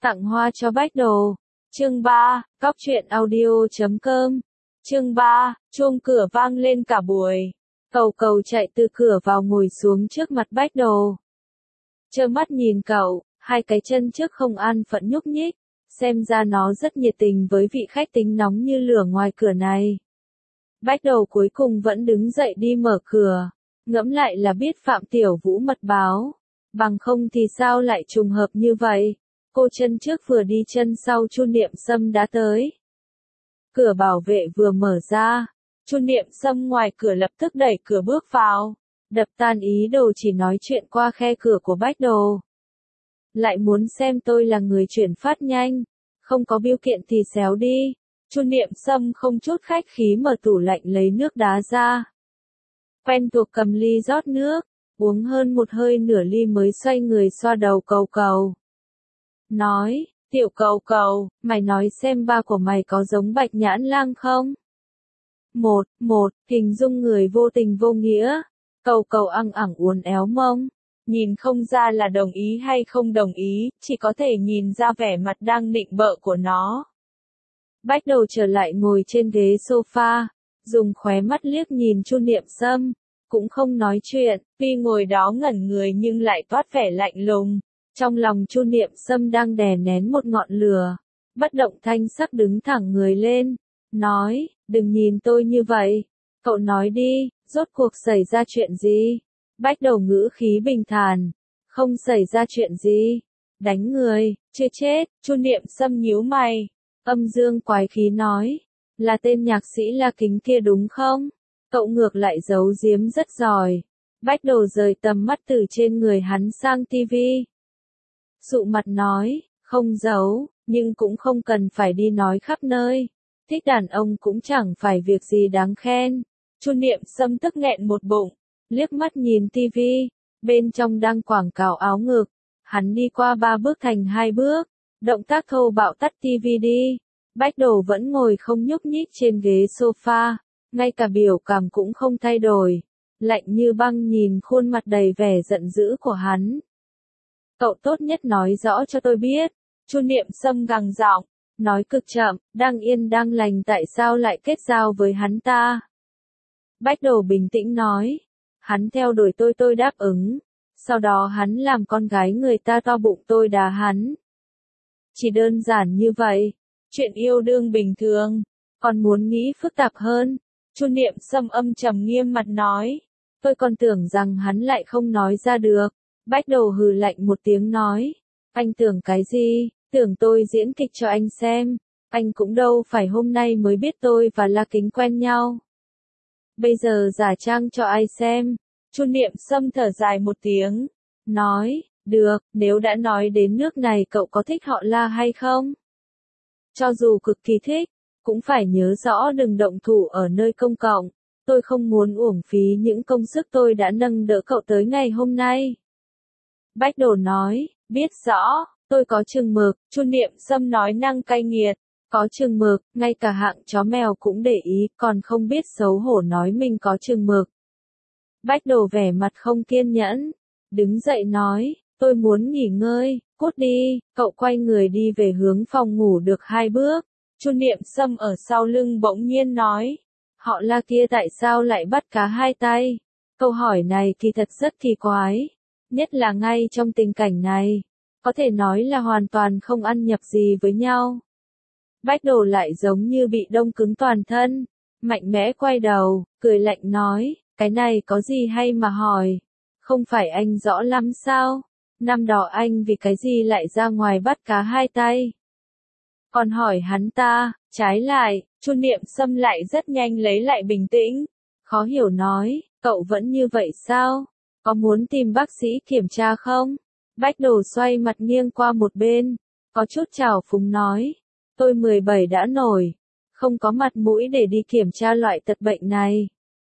Tặng hoa cho Bách Đồ. Chương 3, Cóc truyện audio.com. Chương 3, chuông cửa vang lên cả buổi. Cầu cầu chạy từ cửa vào ngồi xuống trước mặt Bách Đồ. Trơ mắt nhìn cậu, hai cái chân trước không an phận nhúc nhích, xem ra nó rất nhiệt tình với vị khách tính nóng như lửa ngoài cửa này. Bách Đồ cuối cùng vẫn đứng dậy đi mở cửa, ngẫm lại là biết Phạm Tiểu Vũ mật báo, bằng không thì sao lại trùng hợp như vậy. Cô chân trước vừa đi chân sau Chu Niệm Sâm đã tới. Cửa bảo vệ vừa mở ra, Chu Niệm Sâm ngoài cửa lập tức đẩy cửa bước vào, đập tan ý đồ chỉ nói chuyện qua khe cửa của Bách Đồ. Lại muốn xem tôi là người chuyển phát nhanh, không có bưu kiện thì xéo đi. Chu Niệm Sâm không chút khách khí mở tủ lạnh lấy nước đá ra. Quen thuộc cầm ly rót nước, uống hơn một hơi nửa ly mới xoay người xoa đầu cầu cầu. Nói, tiểu cầu cầu, mày nói xem ba của mày có giống Bạch Nhãn Lang không? Một, hình dung người vô tình vô nghĩa. Cầu cầu ăng ẳng uốn éo mông. Nhìn không ra là đồng ý hay không đồng ý, chỉ có thể nhìn ra vẻ mặt đang nịnh bợ của nó. Bách Đồ trở lại ngồi trên ghế sofa, dùng khóe mắt liếc nhìn Chu Niệm Sâm, cũng không nói chuyện, tuy ngồi đó ngẩn người nhưng lại toát vẻ lạnh lùng. Trong lòng Chu Niệm Sâm đang đè nén một ngọn lửa, bất động thanh sắc đứng thẳng người lên, nói, đừng nhìn tôi như vậy, cậu nói đi, rốt cuộc xảy ra chuyện gì? Bách Đầu ngữ khí bình thản, không xảy ra chuyện gì, đánh người, chưa chết. Chu Niệm Sâm nhíu mày, âm dương quái khí nói, là tên nhạc sĩ La Kính kia đúng không? Cậu ngược lại giấu giếm rất giỏi. Bách Đồ rời tầm mắt từ trên người hắn sang tivi. Sụ mặt nói, không giấu, nhưng cũng không cần phải đi nói khắp nơi. Thích đàn ông cũng chẳng phải việc gì đáng khen. Chu Niệm Sâm tức nghẹn một bụng, liếc mắt nhìn tivi, bên trong đang quảng cáo áo ngực. Hắn đi qua 3 bước thành 2 bước, động tác thô bạo tắt tivi đi. Bách Đồ vẫn ngồi không nhúc nhích trên ghế sofa, ngay cả biểu cảm cũng không thay đổi, lạnh như băng nhìn khuôn mặt đầy vẻ giận dữ của hắn. Cậu tốt nhất nói rõ cho tôi biết. Chu Niệm Sâm gằn giọng, nói cực chậm, đang yên đang lành tại sao lại kết giao với hắn ta? Bách Đồ bình tĩnh nói, hắn theo đuổi tôi đáp ứng, sau đó hắn làm con gái người ta to bụng tôi đá hắn. Chỉ đơn giản như vậy, chuyện yêu đương bình thường, còn muốn nghĩ phức tạp hơn. Chu Niệm Sâm âm trầm nghiêm mặt nói, tôi còn tưởng rằng hắn lại không nói ra được. Bách Đồ hừ lạnh một tiếng nói, anh tưởng cái gì, tưởng tôi diễn kịch cho anh xem, anh cũng đâu phải hôm nay mới biết tôi và La Kính quen nhau. Bây giờ giả trang cho ai xem. Chu Niệm Sâm thở dài một tiếng, nói, được, nếu đã nói đến nước này cậu có thích họ La hay không? Cho dù cực kỳ thích, cũng phải nhớ rõ đừng động thủ ở nơi công cộng, tôi không muốn uổng phí những công sức tôi đã nâng đỡ cậu tới ngày hôm nay. Bách Đồ nói, biết rõ, tôi có chừng mực. Chu Niệm Sâm nói năng cay nghiệt, có chừng mực, ngay cả hạng chó mèo cũng để ý, còn không biết xấu hổ nói mình có chừng mực. Bách Đồ vẻ mặt không kiên nhẫn, đứng dậy nói, tôi muốn nghỉ ngơi, cút đi. Cậu quay người đi về hướng phòng ngủ được 2 bước. Chu Niệm Sâm ở sau lưng bỗng nhiên nói, họ La kia tại sao lại bắt cá hai tay? Câu hỏi này kỳ thật rất kỳ quái, nhất là ngay trong tình cảnh này, có thể nói là hoàn toàn không ăn nhập gì với nhau. Bách Đồ lại giống như bị đông cứng toàn thân, mạnh mẽ quay đầu, cười lạnh nói, cái này có gì hay mà hỏi, không phải anh rõ lắm sao, năm đó anh vì cái gì lại ra ngoài bắt cá hai tay? Còn hỏi hắn ta, trái lại, Chu Niệm Sâm lại rất nhanh lấy lại bình tĩnh, khó hiểu nói, cậu vẫn như vậy sao? Có muốn tìm bác sĩ kiểm tra không? Bách Đồ xoay mặt nghiêng qua một bên, có chút trào phúng nói, tôi 17 đã nổi, không có mặt mũi để đi kiểm tra loại tật bệnh này.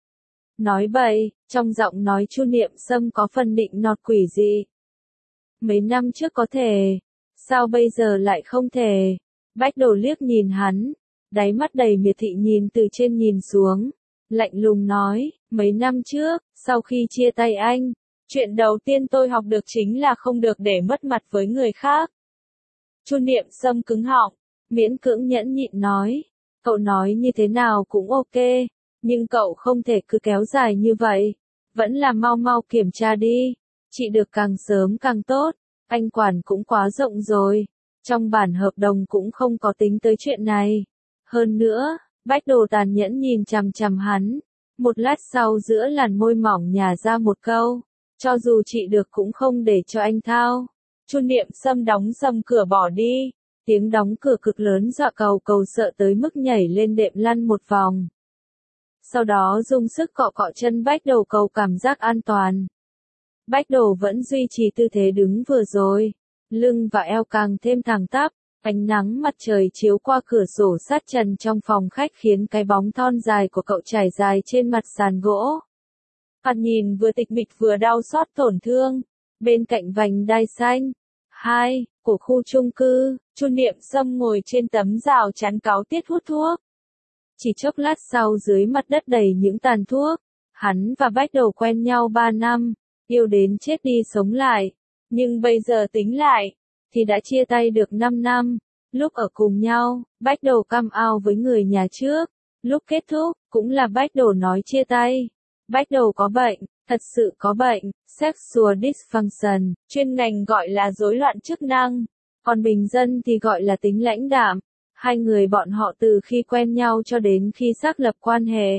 Nói bậy, trong giọng nói Chu Niệm Sâm có phần nịnh nọt quỷ dị. Mấy năm trước có thể, sao bây giờ lại không thể? Bách Đồ liếc nhìn hắn, đáy mắt đầy miệt thị nhìn từ trên nhìn xuống, lạnh lùng nói, mấy năm trước, sau khi chia tay anh, chuyện đầu tiên tôi học được chính là không được để mất mặt với người khác. Chu Niệm Sâm cứng họng, miễn cưỡng nhẫn nhịn nói. Cậu nói như thế nào cũng ok, nhưng cậu không thể cứ kéo dài như vậy. Vẫn là mau mau kiểm tra đi. Chị được càng sớm càng tốt. Anh quản cũng quá rộng rồi. Trong bản hợp đồng cũng không có tính tới chuyện này. Hơn nữa, Bách Đồ tàn nhẫn nhìn chằm chằm hắn. Một lát sau giữa làn môi mỏng nhả ra một câu. Cho dù chị được cũng không để cho anh thao. Chu Niệm Sâm đóng sầm cửa bỏ đi. Tiếng đóng cửa cực lớn dọa Cầu Cầu sợ tới mức nhảy lên đệm lăn một vòng. Sau đó dùng sức cọ cọ chân Bách Đồ cầu cảm giác an toàn. Bách Đồ vẫn duy trì tư thế đứng vừa rồi. Lưng và eo càng thêm thẳng tắp. Ánh nắng mặt trời chiếu qua cửa sổ sát trần trong phòng khách khiến cái bóng thon dài của cậu trải dài trên mặt sàn gỗ. Mặt nhìn vừa tịch mịch vừa đau xót tổn thương. Bên cạnh vành đai xanh. 2. Của khu chung cư, Chu Niệm Sâm ngồi trên tấm rào chắn cáo tiết hút thuốc. Chỉ chốc lát sau dưới mặt đất đầy những tàn thuốc. Hắn và Bách Đồ quen nhau 3 năm, yêu đến chết đi sống lại. Nhưng bây giờ tính lại, thì đã chia tay được 5 năm. Lúc ở cùng nhau, Bách Đồ cam ao với người nhà trước. Lúc kết thúc, cũng là Bách Đồ nói chia tay. Bách Đồ có bệnh, thật sự có bệnh, sexual dysfunction, chuyên ngành gọi là rối loạn chức năng, còn bình dân thì gọi là tính lãnh đạm. Hai người bọn họ từ khi quen nhau cho đến khi xác lập quan hệ.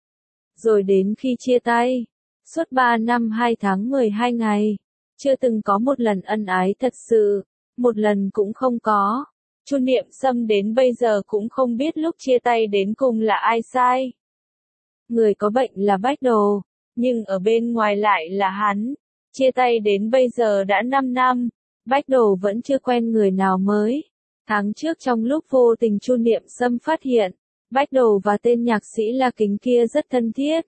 Rồi đến khi chia tay. Suốt 3 năm 2 tháng 12 ngày. Chưa từng có một lần ân ái thật sự. Một lần cũng không có. Chu Niệm Sâm đến bây giờ cũng không biết lúc chia tay đến cùng là ai sai. Người có bệnh là Bách Đồ, nhưng ở bên ngoài lại là hắn. Chia tay đến bây giờ đã 5 năm, Bách Đồ vẫn chưa quen người nào mới. Tháng trước trong lúc vô tình Chu Niệm Sâm phát hiện, Bách Đồ và tên nhạc sĩ La Kính kia rất thân thiết.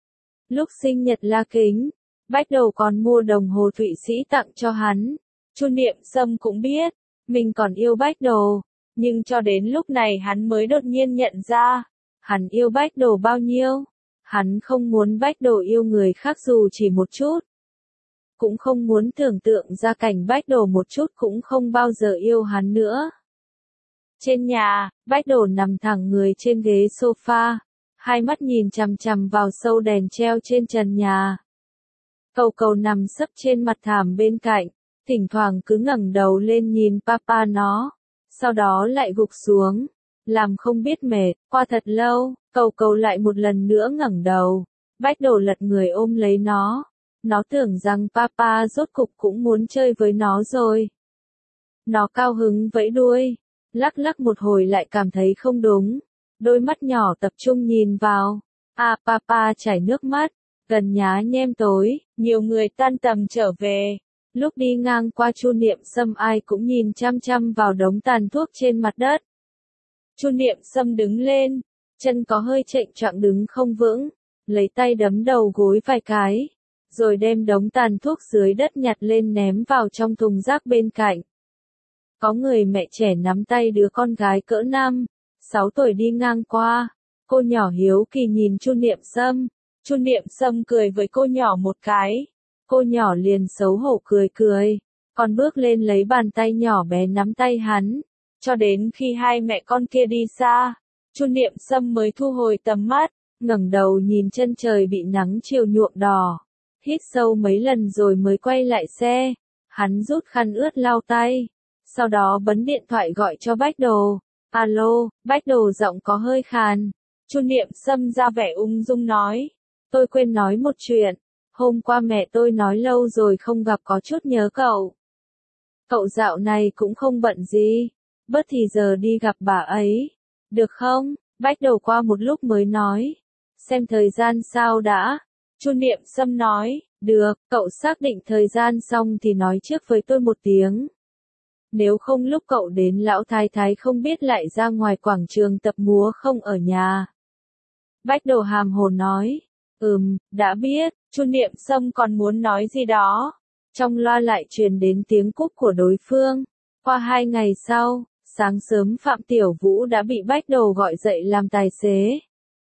Lúc sinh nhật La Kính, Bách Đồ còn mua đồng hồ Thụy Sĩ tặng cho hắn. Chu Niệm Sâm cũng biết, mình còn yêu Bách Đồ, nhưng cho đến lúc này hắn mới đột nhiên nhận ra, hắn yêu Bách Đồ bao nhiêu. Hắn không muốn Bách Đồ yêu người khác dù chỉ một chút. Cũng không muốn tưởng tượng ra cảnh Bách Đồ một chút cũng không bao giờ yêu hắn nữa. Trên nhà, Bách Đồ nằm thẳng người trên ghế sofa, hai mắt nhìn chằm chằm vào sâu đèn treo trên trần nhà. Cầu Cầu nằm sấp trên mặt thảm bên cạnh, thỉnh thoảng cứ ngẩng đầu lên nhìn papa nó, sau đó lại gục xuống, làm không biết mệt. Qua thật lâu, Cầu Cầu lại một lần nữa ngẩng đầu, Bách Đồ lật người ôm lấy nó. Nó tưởng rằng papa rốt cục cũng muốn chơi với nó rồi. Nó cao hứng vẫy đuôi, lắc lắc một hồi lại cảm thấy không đúng. Đôi mắt nhỏ tập trung nhìn vào. Papa chảy nước mắt, gần nhá nhem tối, nhiều người tan tầm trở về. Lúc đi ngang qua Chu Niệm Sâm ai cũng nhìn chăm chăm vào đống tàn thuốc trên mặt đất. Chu Niệm Sâm đứng lên, chân có hơi chệch choạng đứng không vững, lấy tay đấm đầu gối vài cái, rồi đem đống tàn thuốc dưới đất nhặt lên ném vào trong thùng rác bên cạnh. Có người mẹ trẻ nắm tay đứa con gái cỡ 5, 6 tuổi đi ngang qua, cô nhỏ hiếu kỳ nhìn Chu Niệm Sâm. Chu Niệm Sâm cười với cô nhỏ một cái, cô nhỏ liền xấu hổ cười cười, còn bước lên lấy bàn tay nhỏ bé nắm tay hắn, cho đến khi hai mẹ con kia đi xa, Chu Niệm Sâm mới thu hồi tầm mắt, ngẩng đầu nhìn chân trời bị nắng chiều nhuộm đỏ, hít sâu mấy lần rồi mới quay lại xe, hắn rút khăn ướt lau tay, sau đó bấm điện thoại gọi cho Bách Đồ. Alo, Bách Đồ giọng có hơi khàn. Chu Niệm Sâm ra vẻ ung dung nói, tôi quên nói một chuyện, hôm qua mẹ tôi nói lâu rồi không gặp có chút nhớ cậu. Cậu dạo này cũng không bận gì, bớt thì giờ đi gặp bà ấy, được không? Bách Đồ qua một lúc mới nói, xem thời gian sao đã. Chu Niệm Sâm nói, được, cậu xác định thời gian xong thì nói trước với tôi một tiếng. Nếu không lúc cậu đến lão thái thái không biết lại ra ngoài quảng trường tập múa không ở nhà. Bách Đồ hàm hồ nói, đã biết. Chu Niệm Sâm còn muốn nói gì đó. Trong loa lại truyền đến tiếng cúp của đối phương. Qua 2 ngày sau, sáng sớm Phạm Tiểu Vũ đã bị Bách Đồ gọi dậy làm tài xế.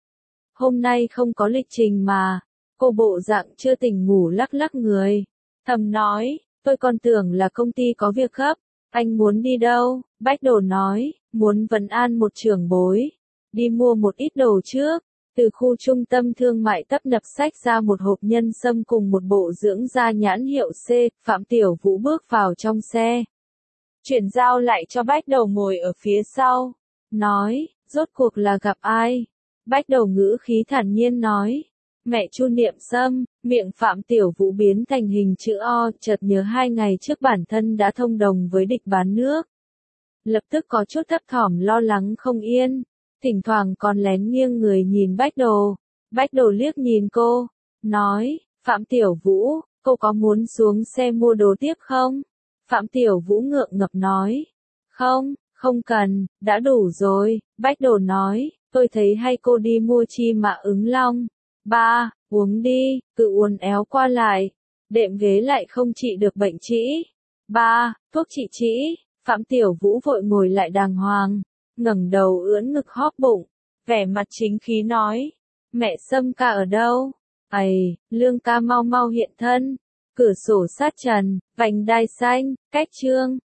Hôm nay không có lịch trình mà. Cô bộ dạng chưa tỉnh ngủ lắc lắc người. Thầm nói, tôi còn tưởng là công ty có việc gấp. Anh muốn đi đâu? Bách Đồ nói, muốn vấn an một trưởng bối. Đi mua một ít đồ trước. Từ khu trung tâm thương mại tấp nập xách ra một hộp nhân sâm cùng một bộ dưỡng da nhãn hiệu C, Phạm Tiểu Vũ bước vào trong xe. Chuyển giao lại cho Bách Đầu ngồi ở phía sau. Nói, rốt cuộc là gặp ai? Bách Đầu ngữ khí thản nhiên nói. Mẹ Chu Niệm Sâm, miệng Phạm Tiểu Vũ biến thành hình chữ O, chợt nhớ 2 ngày trước bản thân đã thông đồng với địch bán nước. Lập tức có chút thấp thỏm lo lắng không yên, thỉnh thoảng còn lén nghiêng người nhìn Bách Đồ. Bách Đồ liếc nhìn cô, nói, Phạm Tiểu Vũ, cô có muốn xuống xe mua đồ tiếp không? Phạm Tiểu Vũ ngượng ngập nói, không, không cần, đã đủ rồi. Bách Đồ nói, tôi thấy hay cô đi mua chi mà ứng long. Ba, uống đi, cứ uốn éo qua lại. Đệm ghế lại không trị được bệnh trĩ. Ba, thuốc trị trĩ. Phạm Tiểu Vũ vội ngồi lại đàng hoàng, ngẩng đầu ưỡn ngực hóp bụng, vẻ mặt chính khí nói, mẹ Sâm ca ở đâu? Ầy, Lương ca mau mau hiện thân. Cửa sổ sát trần, vành đai xanh, cách trương,